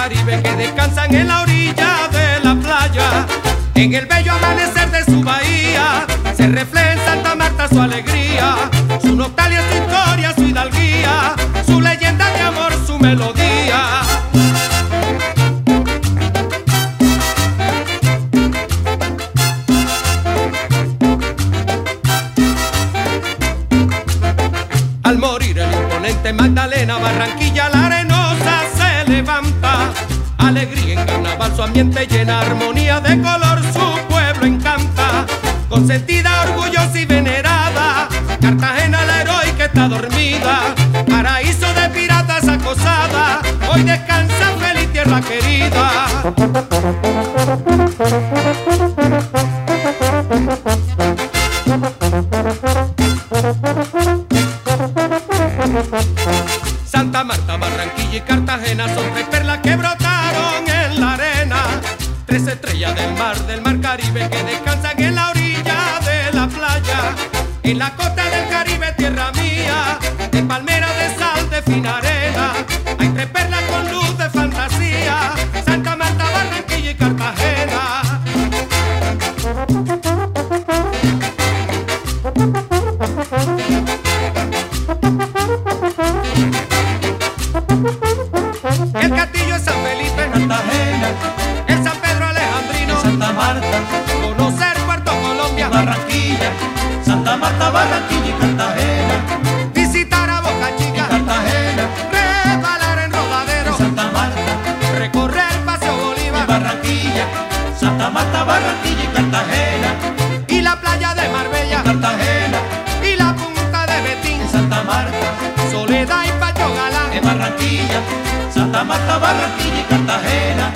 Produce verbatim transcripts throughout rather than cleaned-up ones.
Caribe que descansan en la orilla de la playa. En el bello amanecer de su bahía se refleja en Santa Marta su alegría, su nostalgia, su historia, su hidalguía, su leyenda de amor, su melodía. Al morir el imponente Magdalena, Barranquilla la arenosa se levanta. Alegría en carnaval, su ambiente llena, armonía de color, su pueblo encanta. Consentida, orgullosa y venerada, Cartagena la heroica está dormida. Paraíso de piratas acosada, hoy descansa feliz tierra querida. Santa Marta, Barranquilla y Cartagena son tres perlas que brotaron en la arena. Tres estrellas del mar, del mar Caribe que descansan en la orilla de la playa. En la costa del Caribe, tierra mía, de palmera de sal, de fina arena. Hay tres perlas con luz de fantasía, Santa Marta, Barranquilla y Cartagena. El castillo es San Felipe en Cartagena, el San Pedro Alejandrino, Santa Marta, conocer Puerto Colombia, Barranquilla, Santa Marta, Barranquilla y Cartagena, visitar a Boca Chica, Cartagena, rebalar en Rodadero, Santa Marta, recorrer Paseo Bolívar, Barranquilla, Santa Marta, Barranquilla y Cartagena, y la playa de Marbella, Cartagena, y la punta de Betín, Santa Marta, Soledad y Pacho Galán, de Barranquilla, Santa Marta, Barranquilla y Cartagena.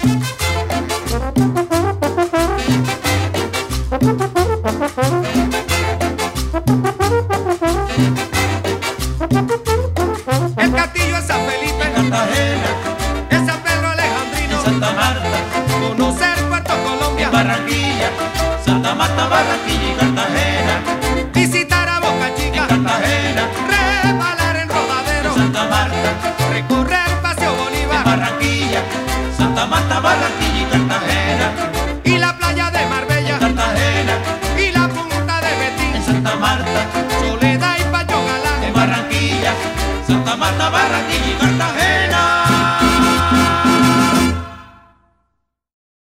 el castillo es San Felipe en Cartagena, el San Pedro Alejandrino, Santa Marta, conocer Puerto Colombia, Barranquilla, Santa Marta, Barranquilla y Cartagena, visitar a Boca Chica, Cartagena, rebalar en Rodadero, Santa Marta, recorrer Paseo Bolívar, Barranquilla, Santa Marta, Barranquilla y Cartagena, y la playa de Marbella, Cartagena, y la punta de Betín, Santa Marta, Soledad y Pacho Galán, de Barranquilla, Santa Marta, Barranquilla y Cartagena.